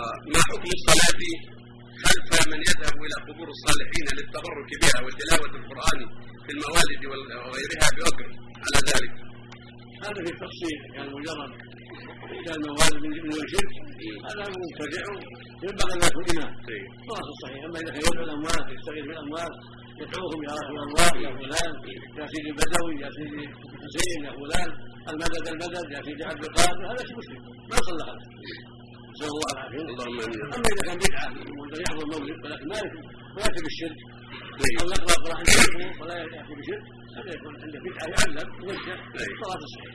ما حكم الصلاة خلف من يذهب إلى قبور الصالحين للتبرك بها وتلاوة القرآن في الموالد وغيرها بأجر على ذلك؟ هذا في التفصيل كان مجرد إلى الموالد من الشرك هذا مبتدع ينبغي أن يكون إمام خلاص الصحيح. أما إذا كان يدعو الأموات يستغيث بالأموات يدعوهم يا رسول الله يا فلان يا سيدي البدوي يا سيدي حسين يا فلان المدد المدد يا سيدي عبد القادر هذا شيء مسلم ما صلى هذا نسأل الله العافية. أما إذا كان بدعة يحضر المولد ولكن ما يأتي بالشرك أو يقرأ قرآن ولا يأتي بشرك هذا يكون عنده بدعة يعلم ويوجه صلاة الصحيح.